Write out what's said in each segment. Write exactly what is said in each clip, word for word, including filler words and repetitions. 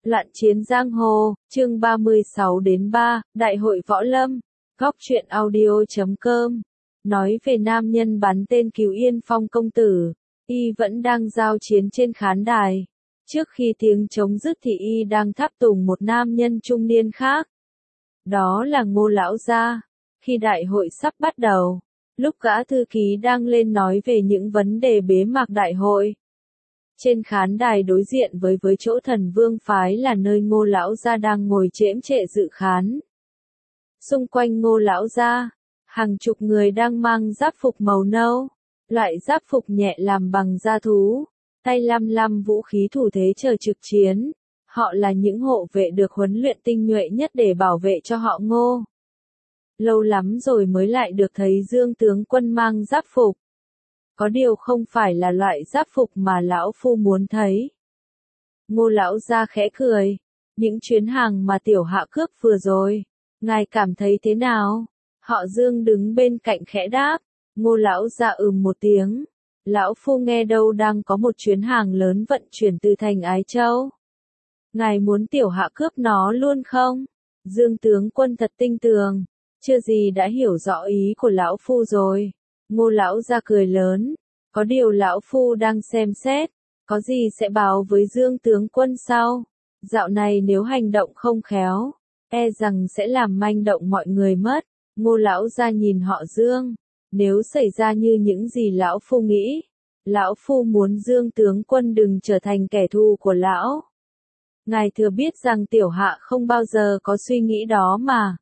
Loạn chiến giang hồ, chương ba mươi sáu đến ba, Đại hội Võ Lâm, góc truyện audio chấm com. Nói về nam nhân bắn tên cứu Yên Phong công tử, y vẫn đang giao chiến trên khán đài. Trước khi tiếng trống dứt thì y đang tháp tùng một nam nhân trung niên khác. Đó là Ngô lão gia. Khi đại hội sắp bắt đầu, lúc gã thư ký đang lên nói về những vấn đề bế mạc đại hội, trên khán đài đối diện với với chỗ Thần Vương phái là nơi Ngô lão gia đang ngồi chễm chệ dự khán. Xung quanh Ngô lão gia, hàng chục người đang mang giáp phục màu nâu, loại giáp phục nhẹ làm bằng da thú, tay lăm lăm vũ khí thủ thế chờ trực chiến. Họ là những hộ vệ được huấn luyện tinh nhuệ nhất để bảo vệ cho họ Ngô. Lâu lắm rồi mới lại được thấy Dương tướng quân mang giáp phục. Có điều không phải là loại giáp phục mà lão phu muốn thấy. Ngô lão gia khẽ cười. Những chuyến hàng mà tiểu hạ cướp vừa rồi, ngài cảm thấy thế nào? Họ Dương đứng bên cạnh khẽ đáp. Ngô lão gia ừm một tiếng. Lão phu nghe đâu đang có một chuyến hàng lớn vận chuyển từ thành Ái Châu. Ngài muốn tiểu hạ cướp nó luôn không? Dương tướng quân thật tinh tường, chưa gì đã hiểu rõ ý của lão phu rồi. Ngô lão gia cười lớn. Có điều lão phu đang xem xét, có gì sẽ báo với Dương tướng quân sau. Dạo này nếu hành động không khéo, e rằng sẽ làm manh động mọi người mất. Ngô lão gia nhìn họ Dương. Nếu xảy ra như những gì lão phu nghĩ, lão phu muốn Dương tướng quân đừng trở thành kẻ thù của lão. Ngài thừa biết rằng tiểu hạ không bao giờ có suy nghĩ đó mà.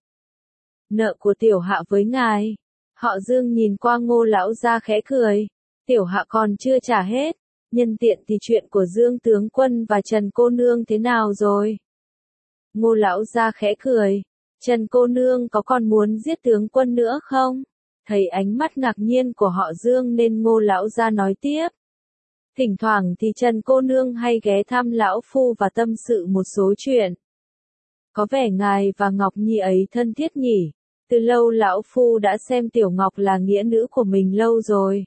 Nợ của tiểu hạ với ngài. Họ Dương nhìn qua Ngô lão gia khẽ cười. Tiểu hạ còn chưa trả hết. Nhân tiện thì chuyện của Dương tướng quân và Trần cô nương thế nào rồi? Ngô lão gia khẽ cười. Trần cô nương có còn muốn giết tướng quân nữa không? Thấy ánh mắt ngạc nhiên của họ Dương nên Ngô lão gia nói tiếp. Thỉnh thoảng thì Trần cô nương hay ghé thăm lão phu và tâm sự một số chuyện. Có vẻ ngài và Ngọc Nhi ấy thân thiết nhỉ? Từ lâu lão phu đã xem Tiểu Ngọc là nghĩa nữ của mình lâu rồi.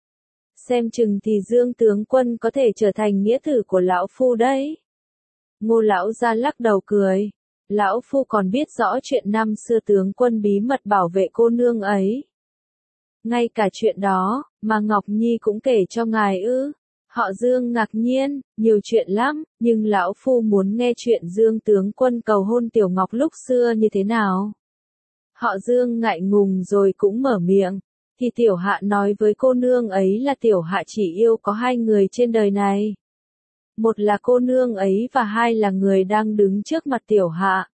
Xem chừng thì Dương tướng quân có thể trở thành nghĩa tử của lão phu đấy. Ngô lão gia lắc đầu cười. Lão phu còn biết rõ chuyện năm xưa tướng quân bí mật bảo vệ cô nương ấy. Ngay cả chuyện đó, mà Ngọc Nhi cũng kể cho ngài ư. Họ Dương ngạc nhiên, nhiều chuyện lắm, nhưng lão phu muốn nghe chuyện Dương tướng quân cầu hôn Tiểu Ngọc lúc xưa như thế nào. Họ Dương ngại ngùng rồi cũng mở miệng. Thì tiểu hạ nói với cô nương ấy là tiểu hạ chỉ yêu có hai người trên đời này. Một là cô nương ấy và hai là người đang đứng trước mặt tiểu hạ.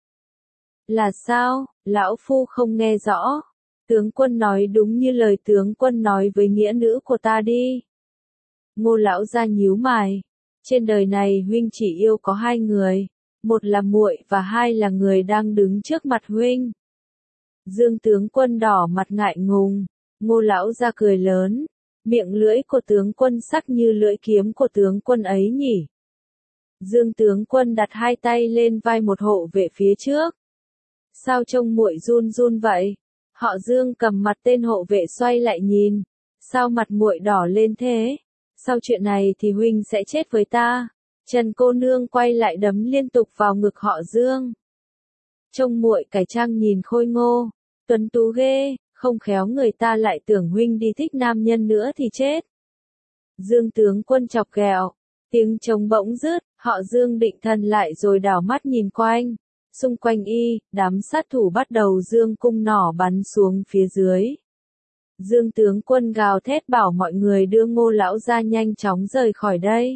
Là sao? Lão phu không nghe rõ. Tướng quân nói đúng như lời tướng quân nói với nghĩa nữ của ta đi. Ngô lão gia nhíu mày. Trên đời này huynh chỉ yêu có hai người. Một là muội và hai là người đang đứng trước mặt huynh. Dương tướng quân đỏ mặt ngại ngùng. Ngô lão gia cười lớn. Miệng lưỡi của tướng quân sắc như lưỡi kiếm của tướng quân ấy nhỉ. Dương tướng quân đặt hai tay lên vai một hộ vệ phía trước. Sao trông muội run run vậy? Họ Dương cầm mặt tên hộ vệ xoay lại nhìn. Sao mặt muội đỏ lên thế? Sau chuyện này thì huynh sẽ chết với ta. Trần cô nương quay lại đấm liên tục vào ngực họ Dương. Trông muội cải trang nhìn khôi ngô, tuấn tú ghê, không khéo người ta lại tưởng huynh đi thích nam nhân nữa thì chết. Dương tướng quân chọc ghẹo, tiếng trống bỗng dứt, họ Dương định thần lại rồi đảo mắt nhìn quanh. Xung quanh y, đám sát thủ bắt đầu dương cung nỏ bắn xuống phía dưới. Dương tướng quân gào thét bảo mọi người đưa Ngô lão gia nhanh chóng rời khỏi đây.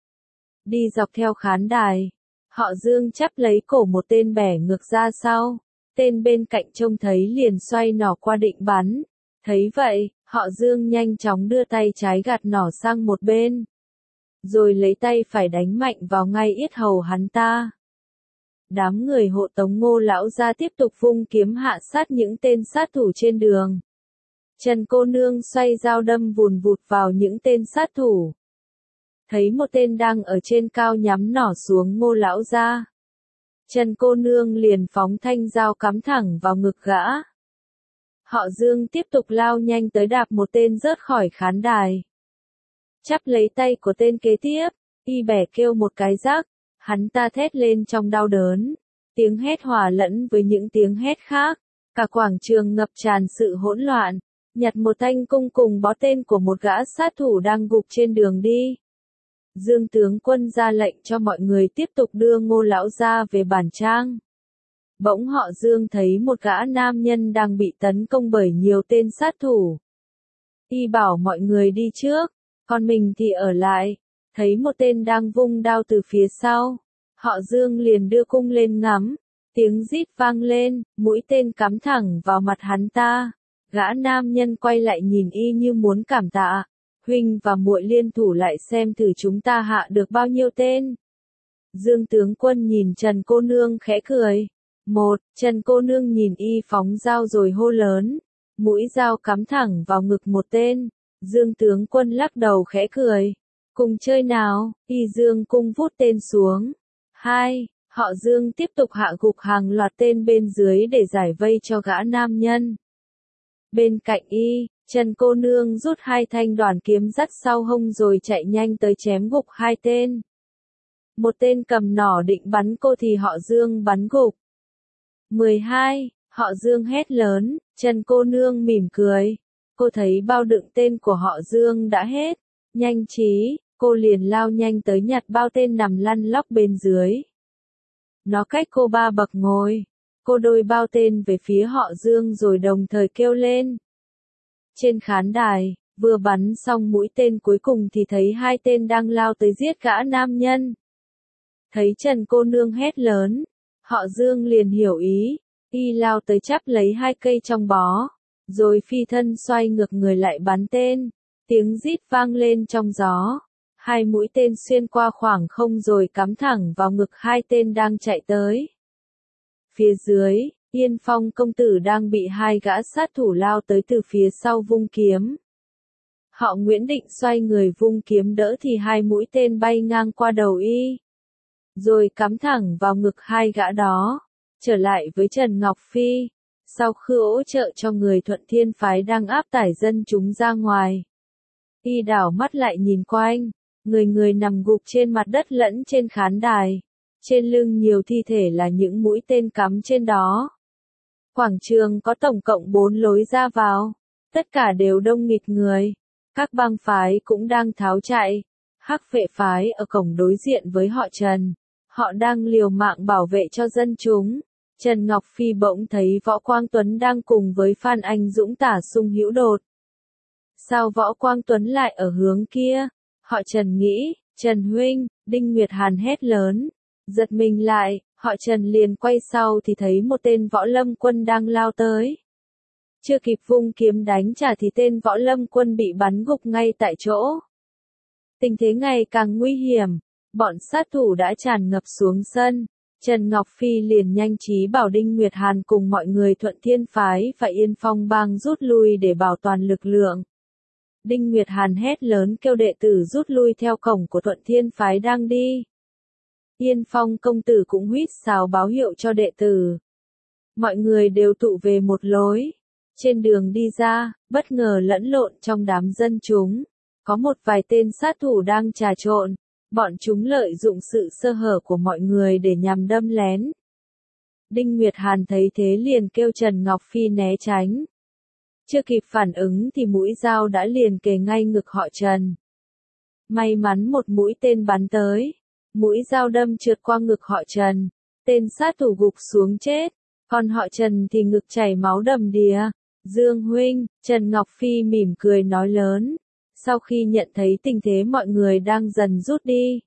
Đi dọc theo khán đài, họ Dương chắp lấy cổ một tên bẻ ngược ra sau. Tên bên cạnh trông thấy liền xoay nỏ qua định bắn. Thấy vậy, họ Dương nhanh chóng đưa tay trái gạt nỏ sang một bên. Rồi lấy tay phải đánh mạnh vào ngay yết hầu hắn ta. Đám người hộ tống Ngô lão gia tiếp tục vung kiếm hạ sát những tên sát thủ trên đường. Trần cô nương xoay dao đâm vùn vụt vào những tên sát thủ. Thấy một tên đang ở trên cao nhắm nỏ xuống Ngô lão gia. Trần cô nương liền phóng thanh dao cắm thẳng vào ngực gã. Họ Dương tiếp tục lao nhanh tới đạp một tên rớt khỏi khán đài. Chắp lấy tay của tên kế tiếp, y bẻ kêu một cái rắc. Hắn ta thét lên trong đau đớn. Tiếng hét hòa lẫn với những tiếng hét khác. Cả quảng trường ngập tràn sự hỗn loạn. Nhặt một thanh cung cùng bó tên của một gã sát thủ đang gục trên đường đi. Dương tướng quân ra lệnh cho mọi người tiếp tục đưa Ngô lão gia về bản trang. Bỗng họ Dương thấy một gã nam nhân đang bị tấn công bởi nhiều tên sát thủ. Y bảo mọi người đi trước, còn mình thì ở lại. Thấy một tên đang vung đao từ phía sau, họ Dương liền đưa cung lên ngắm. Tiếng rít vang lên, mũi tên cắm thẳng vào mặt hắn ta. Gã nam nhân quay lại nhìn Y như muốn cảm tạ. Huynh và muội liên thủ lại xem thử chúng ta hạ được bao nhiêu tên. Dương tướng quân nhìn Trần cô nương khẽ cười. Một, Trần cô nương nhìn Y phóng dao rồi hô lớn. Mũi dao cắm thẳng vào ngực một tên. Dương tướng quân lắc đầu khẽ cười. Cùng chơi nào, Y dương cung vút tên xuống. Hai, họ Dương tiếp tục hạ gục hàng loạt tên bên dưới để giải vây cho gã nam nhân. Bên cạnh Y, Trần cô nương rút hai thanh đoàn kiếm dắt sau hông rồi chạy nhanh tới chém gục hai tên. Một tên cầm nỏ định bắn cô thì họ Dương bắn gục. mười hai, họ Dương hét lớn, Trần cô nương mỉm cười. Cô thấy bao đựng tên của họ Dương đã hết. Nhanh trí, cô liền lao nhanh tới nhặt bao tên nằm lăn lóc bên dưới. Nó cách cô ba bậc ngồi. Cô đôi bao tên về phía họ Dương rồi đồng thời kêu lên. Trên khán đài, vừa bắn xong mũi tên cuối cùng thì thấy hai tên đang lao tới giết gã nam nhân. Thấy Trần cô nương hét lớn, họ Dương liền hiểu ý. Y lao tới chắp lấy hai cây trong bó, rồi phi thân xoay ngược người lại bắn tên. Tiếng rít vang lên trong gió. Hai mũi tên xuyên qua khoảng không rồi cắm thẳng vào ngực hai tên đang chạy tới. Phía dưới, Yên Phong công tử đang bị hai gã sát thủ lao tới từ phía sau vung kiếm. Họ Nguyễn định xoay người vung kiếm đỡ thì hai mũi tên bay ngang qua đầu Y. Rồi cắm thẳng vào ngực hai gã đó. Trở lại với Trần Ngọc Phi. Sau khi hỗ trợ cho người Thuận Thiên phái đang áp tải dân chúng ra ngoài. Y đảo mắt lại nhìn quanh. Người người nằm gục trên mặt đất lẫn trên khán đài. Trên lưng nhiều thi thể là những mũi tên cắm trên đó. Quảng trường có tổng cộng bốn lối ra vào. Tất cả đều đông nghịt người. Các bang phái cũng đang tháo chạy. Hắc Vệ phái ở cổng đối diện với họ Trần. Họ đang liều mạng bảo vệ cho dân chúng. Trần Ngọc Phi bỗng thấy Võ Quang Tuấn đang cùng với Phan Anh Dũng tả sung hữu đột. Sao Võ Quang Tuấn lại ở hướng kia? Họ Trần nghĩ, Trần huynh, Đinh Nguyệt Hàn hét lớn. Giật mình lại, họ Trần liền quay sau thì thấy một tên võ lâm quân đang lao tới. Chưa kịp vung kiếm đánh trả thì tên võ lâm quân bị bắn gục ngay tại chỗ. Tình thế ngày càng nguy hiểm, bọn sát thủ đã tràn ngập xuống sân. Trần Ngọc Phi liền nhanh trí bảo Đinh Nguyệt Hàn cùng mọi người Thuận Thiên phái và Yên Phong bang rút lui để bảo toàn lực lượng. Đinh Nguyệt Hàn hét lớn kêu đệ tử rút lui theo cổng của Thuận Thiên phái đang đi. Yên Phong công tử cũng huýt sáo báo hiệu cho đệ tử. Mọi người đều tụ về một lối. Trên đường đi ra, bất ngờ lẫn lộn trong đám dân chúng. Có một vài tên sát thủ đang trà trộn. Bọn chúng lợi dụng sự sơ hở của mọi người để nhằm đâm lén. Đinh Nguyệt Hàn thấy thế liền kêu Trần Ngọc Phi né tránh. Chưa kịp phản ứng thì mũi dao đã liền kề ngay ngực họ Trần. May mắn một mũi tên bắn tới. Mũi dao đâm trượt qua ngực họ Trần. Tên sát thủ gục xuống chết. Còn họ Trần thì ngực chảy máu đầm đìa. Dương huynh, Trần Ngọc Phi mỉm cười nói lớn. Sau khi nhận thấy tình thế mọi người đang dần rút đi.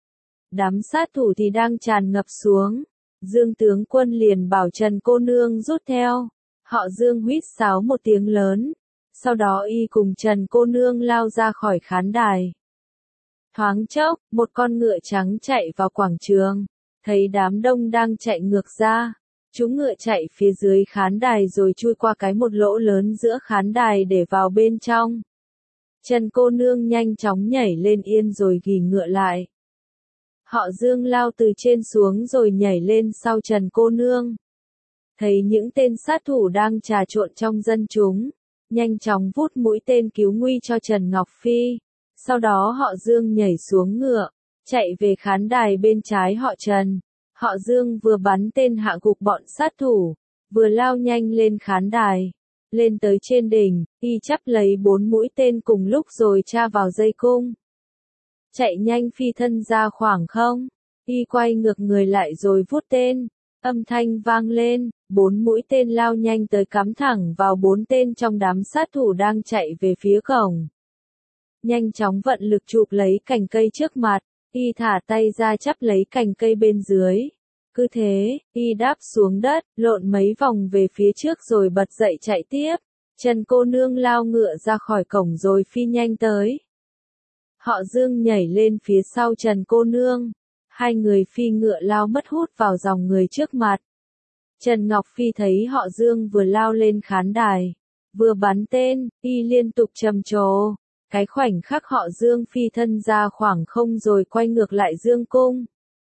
Đám sát thủ thì đang tràn ngập xuống. Dương tướng quân liền bảo Trần cô nương rút theo. Họ Dương huýt sáo một tiếng lớn. Sau đó Y cùng Trần cô nương lao ra khỏi khán đài. Thoáng chốc, một con ngựa trắng chạy vào quảng trường. Thấy đám đông đang chạy ngược ra. Chúng ngựa chạy phía dưới khán đài rồi chui qua cái một lỗ lớn giữa khán đài để vào bên trong. Trần cô nương nhanh chóng nhảy lên yên rồi ghì ngựa lại. Họ Dương lao từ trên xuống rồi nhảy lên sau Trần cô nương. Thấy những tên sát thủ đang trà trộn trong dân chúng. Nhanh chóng vút mũi tên cứu nguy cho Trần Ngọc Phi. Sau đó họ Dương nhảy xuống ngựa. chạy về khán đài bên trái họ Trần. Họ Dương vừa bắn tên hạ gục bọn sát thủ, vừa lao nhanh lên khán đài. Lên tới trên đỉnh, y chắp lấy bốn mũi tên cùng lúc rồi tra vào dây cung. Chạy nhanh phi thân ra khoảng không, y quay ngược người lại rồi vút tên, âm thanh vang lên, bốn mũi tên lao nhanh tới cắm thẳng vào bốn tên trong đám sát thủ đang chạy về phía cổng. Nhanh chóng vận lực chụp lấy cành cây trước mặt, y thả tay ra chắp lấy cành cây bên dưới. Cứ thế, y đáp xuống đất, lộn mấy vòng về phía trước rồi bật dậy chạy tiếp. Trần cô nương lao ngựa ra khỏi cổng rồi phi nhanh tới. Họ Dương nhảy lên phía sau Trần cô nương. Hai người phi ngựa lao mất hút vào dòng người trước mặt. Trần Ngọc Phi thấy họ Dương vừa lao lên khán đài, vừa bắn tên, y liên tục trầm trồ. Cái khoảnh khắc họ Dương phi thân ra khoảng không rồi quay ngược lại dương cung.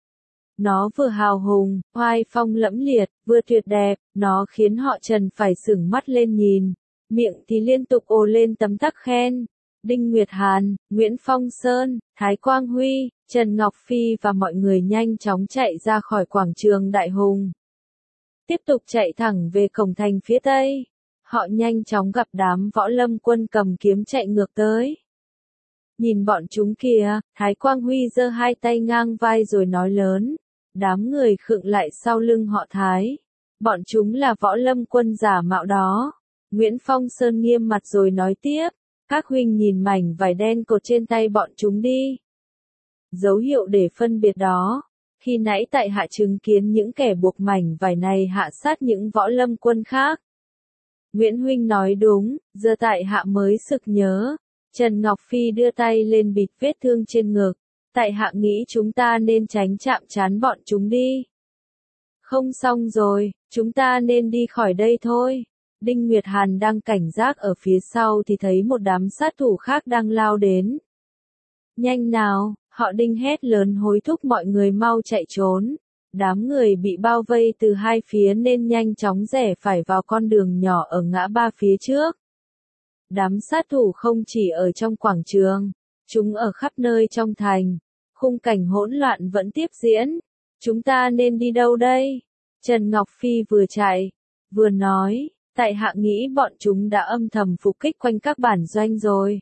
Nó vừa hào hùng, oai phong lẫm liệt, vừa tuyệt đẹp, nó khiến họ Trần phải sửng mắt lên nhìn, miệng thì liên tục ồ lên tấm tắc khen. Đinh Nguyệt Hàn, Nguyễn Phong Sơn, Thái Quang Huy, Trần Ngọc Phi và mọi người nhanh chóng chạy ra khỏi quảng trường Đại Hùng. Tiếp tục chạy thẳng về cổng thành phía Tây. Họ nhanh chóng gặp đám võ lâm quân cầm kiếm chạy ngược tới. Nhìn bọn chúng kìa, Thái Quang Huy giơ hai tay ngang vai rồi nói lớn. Đám người khựng lại sau lưng họ Thái. Bọn chúng là võ lâm quân giả mạo đó. Nguyễn Phong Sơn nghiêm mặt rồi nói tiếp. Các huynh nhìn mảnh vải đen cột trên tay bọn chúng đi. Dấu hiệu để phân biệt đó. Khi nãy tại hạ chứng kiến những kẻ buộc mảnh vải này hạ sát những võ lâm quân khác. Nguyễn huynh nói đúng, giờ tại hạ mới sực nhớ. Trần Ngọc Phi đưa tay lên bịt vết thương trên ngực. Tại hạ nghĩ chúng ta nên tránh chạm trán bọn chúng đi. Không xong rồi, chúng ta nên đi khỏi đây thôi. Đinh Nguyệt Hàn đang cảnh giác ở phía sau thì thấy một đám sát thủ khác đang lao đến. Nhanh nào, họ Đinh hét lớn hối thúc mọi người mau chạy trốn. Đám người bị bao vây từ hai phía nên nhanh chóng rẽ phải vào con đường nhỏ ở ngã ba phía trước. Đám sát thủ không chỉ ở trong quảng trường, chúng ở khắp nơi trong thành. Khung cảnh hỗn loạn vẫn tiếp diễn. Chúng ta nên đi đâu đây? Trần Ngọc Phi vừa chạy, vừa nói, tại hạ nghĩ bọn chúng đã âm thầm phục kích quanh các bản doanh rồi.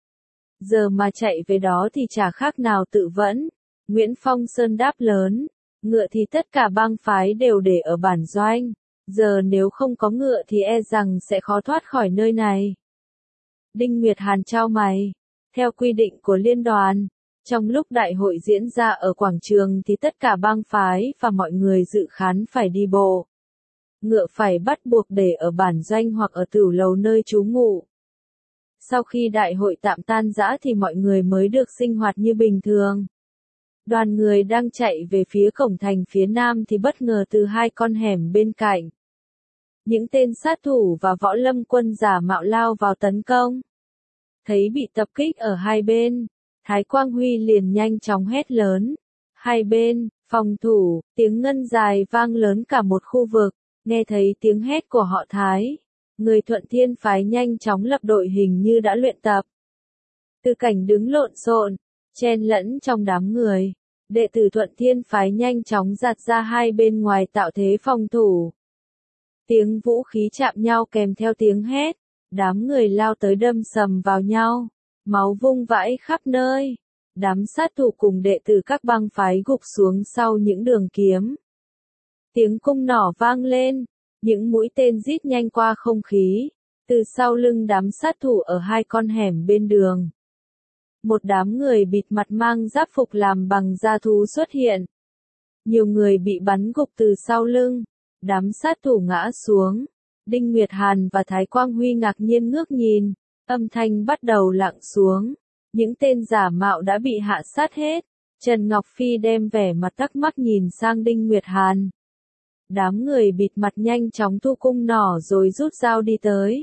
Giờ mà chạy về đó thì chả khác nào tự vẫn. Nguyễn Phong Sơn đáp lớn, ngựa thì tất cả bang phái đều để ở bản doanh. Giờ nếu không có ngựa thì e rằng sẽ khó thoát khỏi nơi này. Đinh Nguyệt Hàn chau mày. Theo quy định của liên đoàn, trong lúc đại hội diễn ra ở quảng trường thì tất cả bang phái và mọi người dự khán phải đi bộ. Ngựa phải bắt buộc để ở bản doanh hoặc ở tửu lầu nơi trú ngụ. Sau khi đại hội tạm tan rã thì mọi người mới được sinh hoạt như bình thường. Đoàn người đang chạy về phía cổng thành phía nam thì bất ngờ từ hai con hẻm bên cạnh. Những tên sát thủ và võ lâm quân giả mạo lao vào tấn công. Thấy bị tập kích ở hai bên, Thái Quang Huy liền nhanh chóng hét lớn. Hai bên, phòng thủ, tiếng ngân dài vang lớn cả một khu vực. Nghe thấy tiếng hét của họ Thái, người Thuận Thiên phái nhanh chóng lập đội hình như đã luyện tập. Từ cảnh đứng lộn xộn, chen lẫn trong đám người, đệ tử Thuận Thiên phái nhanh chóng giạt ra hai bên ngoài tạo thế phòng thủ. Tiếng vũ khí chạm nhau kèm theo tiếng hét, đám người lao tới đâm sầm vào nhau, máu vung vãi khắp nơi. Đám sát thủ cùng đệ tử các bang phái gục xuống sau những đường kiếm. Tiếng cung nỏ vang lên, những mũi tên rít nhanh qua không khí, từ sau lưng đám sát thủ ở hai con hẻm bên đường. Một đám người bịt mặt mang giáp phục làm bằng da thú xuất hiện. Nhiều người bị bắn gục từ sau lưng, đám sát thủ ngã xuống. Đinh Nguyệt Hàn và Thái Quang Huy ngạc nhiên ngước nhìn, âm thanh bắt đầu lặng xuống. Những tên giả mạo đã bị hạ sát hết. Trần Ngọc Phi đem vẻ mặt thắc mắc nhìn sang Đinh Nguyệt Hàn. Đám người bịt mặt nhanh chóng thu cung nỏ rồi rút dao đi tới.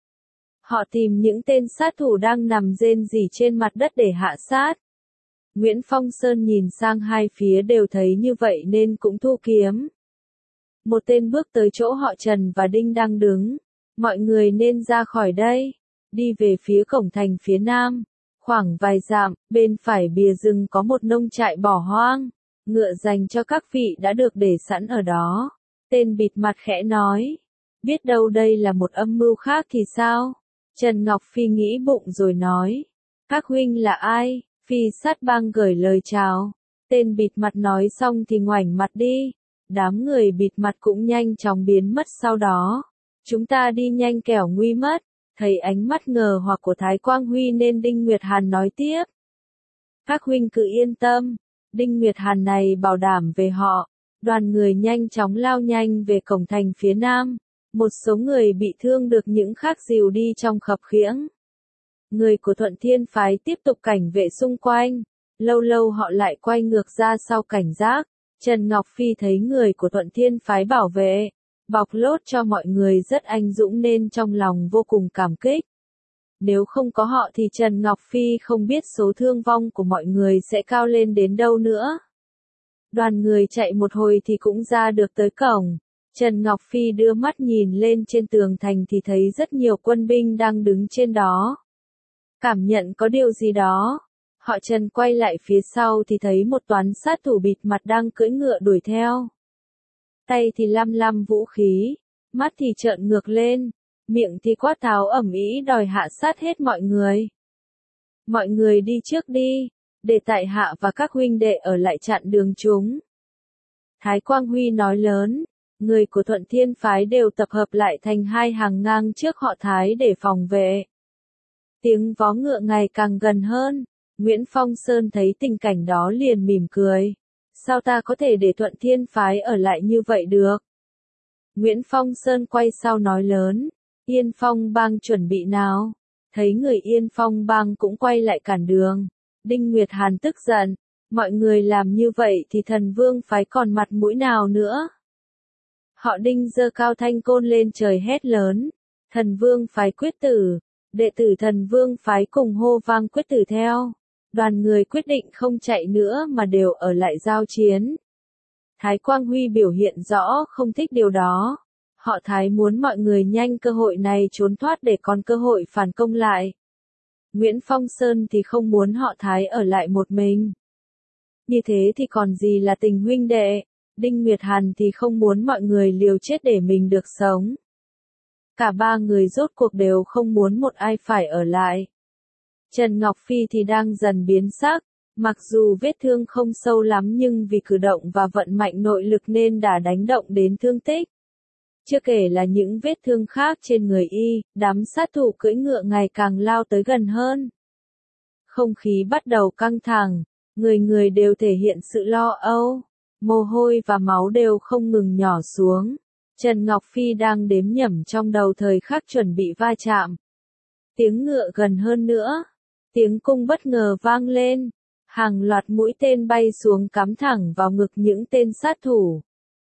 Họ tìm những tên sát thủ đang nằm rên rỉ trên mặt đất để hạ sát. Nguyễn Phong Sơn nhìn sang hai phía đều thấy như vậy nên cũng thu kiếm. Một tên bước tới chỗ họ Trần và Đinh đang đứng. Mọi người nên ra khỏi đây, đi về phía cổng thành phía nam. Khoảng vài dặm, bên phải bìa rừng có một nông trại bỏ hoang, ngựa dành cho các vị đã được để sẵn ở đó. Tên bịt mặt khẽ nói, biết đâu đây là một âm mưu khác thì sao? Trần Ngọc Phi nghĩ bụng rồi nói, các huynh là ai? Phi Sát Bang gửi lời chào. Tên bịt mặt nói xong thì ngoảnh mặt đi. Đám người bịt mặt cũng nhanh chóng biến mất sau đó. Chúng ta đi nhanh kẻo nguy mất. Thấy ánh mắt ngờ hoặc của Thái Quang Huy nên Đinh Nguyệt Hàn nói tiếp. Các huynh cứ yên tâm. Đinh Nguyệt Hàn này bảo đảm về họ. Đoàn người nhanh chóng lao nhanh về cổng thành phía nam. Một số người bị thương được những khác dìu đi trong khập khiễng. Người của Thuận Thiên Phái tiếp tục cảnh vệ xung quanh. Lâu lâu họ lại quay ngược ra sau cảnh giác. Trần Ngọc Phi thấy người của Thuận Thiên Phái bảo vệ, bọc lốt cho mọi người rất anh dũng nên trong lòng vô cùng cảm kích. Nếu không có họ thì Trần Ngọc Phi không biết số thương vong của mọi người sẽ cao lên đến đâu nữa. Đoàn người chạy một hồi thì cũng ra được tới cổng. Trần Ngọc Phi đưa mắt nhìn lên trên tường thành thì thấy rất nhiều quân binh đang đứng trên đó. Cảm nhận có điều gì đó. Họ Trần quay lại phía sau thì thấy một toán sát thủ bịt mặt đang cưỡi ngựa đuổi theo. Tay thì lăm lăm vũ khí, mắt thì trợn ngược lên, miệng thì quát tháo ầm ĩ đòi hạ sát hết mọi người. Mọi người đi trước đi, để tại hạ và các huynh đệ ở lại chặn đường chúng. Thái Quang Huy nói lớn, người của Thuận Thiên Phái đều tập hợp lại thành hai hàng ngang trước họ Thái để phòng vệ. Tiếng vó ngựa ngày càng gần hơn. Nguyễn Phong Sơn thấy tình cảnh đó liền mỉm cười. Sao ta có thể để Thuận Thiên Phái ở lại như vậy được? Nguyễn Phong Sơn quay sau nói lớn. Yên Phong Bang chuẩn bị nào? Thấy người Yên Phong Bang cũng quay lại cản đường. Đinh Nguyệt Hàn tức giận. Mọi người làm như vậy thì Thần Vương Phái còn mặt mũi nào nữa? Họ Đinh giơ cao thanh côn lên trời hét lớn. Thần Vương Phái quyết tử. Đệ tử Thần Vương Phái cùng hô vang quyết tử theo. Đoàn người quyết định không chạy nữa mà đều ở lại giao chiến. Thái Quang Huy biểu hiện rõ không thích điều đó. Họ Thái muốn mọi người nhanh cơ hội này trốn thoát để còn cơ hội phản công lại. Nguyễn Phong Sơn thì không muốn họ Thái ở lại một mình. Như thế thì còn gì là tình huynh đệ. Đinh Nguyệt Hàn thì không muốn mọi người liều chết để mình được sống. Cả ba người rốt cuộc đều không muốn một ai phải ở lại. Trần Ngọc Phi thì đang dần biến sắc, mặc dù vết thương không sâu lắm nhưng vì cử động và vận mạnh nội lực nên đã đánh động đến thương tích. Chưa kể là những vết thương khác trên người y, đám sát thủ cưỡi ngựa ngày càng lao tới gần hơn. Không khí bắt đầu căng thẳng, người người đều thể hiện sự lo âu, mồ hôi và máu đều không ngừng nhỏ xuống. Trần Ngọc Phi đang đếm nhẩm trong đầu thời khắc chuẩn bị va chạm. Tiếng ngựa gần hơn nữa. Tiếng cung bất ngờ vang lên. Hàng loạt mũi tên bay xuống cắm thẳng vào ngực những tên sát thủ.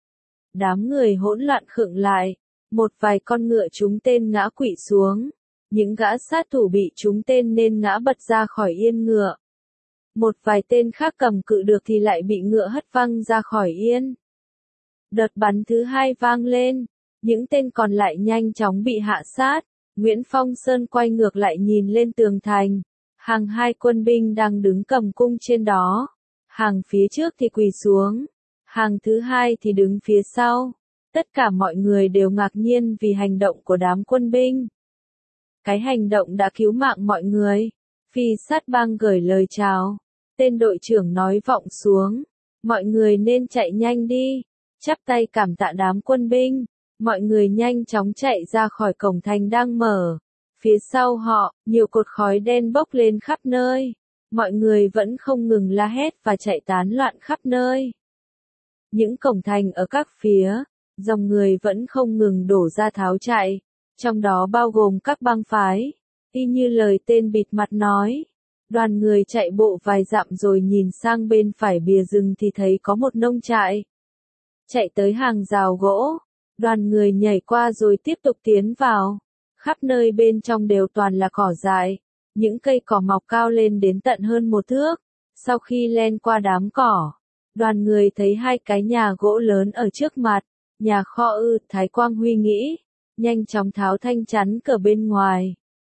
Đám người hỗn loạn khựng lại. Một vài con ngựa trúng tên ngã quỵ xuống. Những gã sát thủ bị trúng tên nên ngã bật ra khỏi yên ngựa. Một vài tên khác cầm cự được thì lại bị ngựa hất văng ra khỏi yên. Đợt bắn thứ hai vang lên. Những tên còn lại nhanh chóng bị hạ sát. Nguyễn Phong Sơn quay ngược lại nhìn lên tường thành. Hàng hai quân binh đang đứng cầm cung trên đó. Hàng phía trước thì quỳ xuống. Hàng thứ hai thì đứng phía sau. Tất cả mọi người đều ngạc nhiên vì hành động của đám quân binh. Cái hành động đã cứu mạng mọi người. Phi Sát Bang gửi lời chào. Tên đội trưởng nói vọng xuống. Mọi người nên chạy nhanh đi. Chắp tay cảm tạ đám quân binh. Mọi người nhanh chóng chạy ra khỏi cổng thành đang mở. Phía sau họ, nhiều cột khói đen bốc lên khắp nơi. Mọi người vẫn không ngừng la hét và chạy tán loạn khắp nơi. Những cổng thành ở các phía, dòng người vẫn không ngừng đổ ra tháo chạy. Trong đó bao gồm các bang phái. Y như lời tên bịt mặt nói. Đoàn người chạy bộ vài dặm rồi nhìn sang bên phải bìa rừng thì thấy có một nông trại. Chạy tới hàng rào gỗ. Đoàn người nhảy qua rồi tiếp tục tiến vào. Khắp nơi bên trong đều toàn là cỏ dại. Những cây cỏ mọc cao lên đến tận hơn một thước. Sau khi len qua đám cỏ, đoàn người thấy hai cái nhà gỗ lớn ở trước mặt. Nhà kho ư, Thái Quang Huy nghĩ. Nhanh chóng tháo thanh chắn cửa bên ngoài.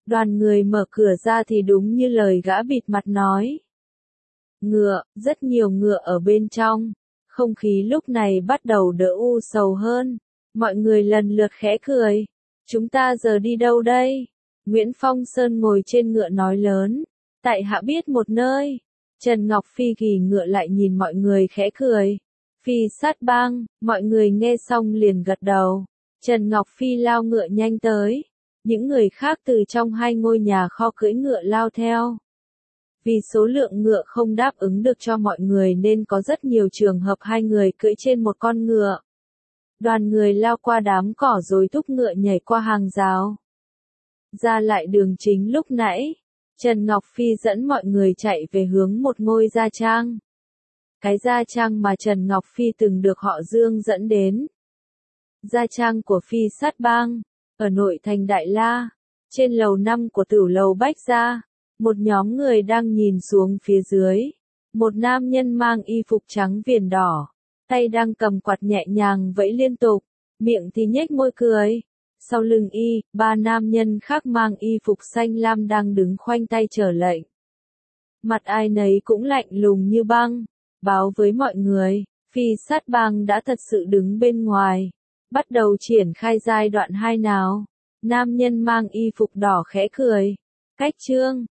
Đoàn người mở cửa ra thì đúng như lời gã bịt mặt nói. Ngựa, rất nhiều ngựa ở bên trong. Không khí lúc này bắt đầu đỡ u sầu hơn. Mọi người lần lượt khẽ cười. Chúng ta giờ đi đâu đây? Nguyễn Phong Sơn ngồi trên ngựa nói lớn. Tại hạ biết một nơi. Trần Ngọc Phi ghì ngựa lại nhìn mọi người khẽ cười. Phi sát bang, mọi người nghe xong liền gật đầu. Trần Ngọc Phi lao ngựa nhanh tới. Những người khác từ trong hai ngôi nhà kho cưỡi ngựa lao theo. Vì số lượng ngựa không đáp ứng được cho mọi người nên có rất nhiều trường hợp hai người cưỡi trên một con ngựa. Đoàn người lao qua đám cỏ rồi thúc ngựa nhảy qua hàng rào. Ra lại đường chính lúc nãy, Trần Ngọc Phi dẫn mọi người chạy về hướng một ngôi gia trang. Cái gia trang mà Trần Ngọc Phi từng được họ Dương dẫn đến. Gia trang của Phi Sát Bang, ở nội thành Đại La, trên lầu năm của tửu lầu Bách Gia, một nhóm người đang nhìn xuống phía dưới. Một nam nhân mang y phục trắng viền đỏ, tay đang cầm quạt nhẹ nhàng vẫy liên tục, miệng thì nhếch môi cười. Sau lưng y, ba nam nhân khác mang y phục xanh lam đang đứng khoanh tay chờ lệnh. Mặt ai nấy cũng lạnh lùng như băng, báo với mọi người, Phi Sát Bang đã thật sự đứng bên ngoài. Bắt đầu triển khai giai đoạn hai nào. Nam nhân mang y phục đỏ khẽ cười. Cách chương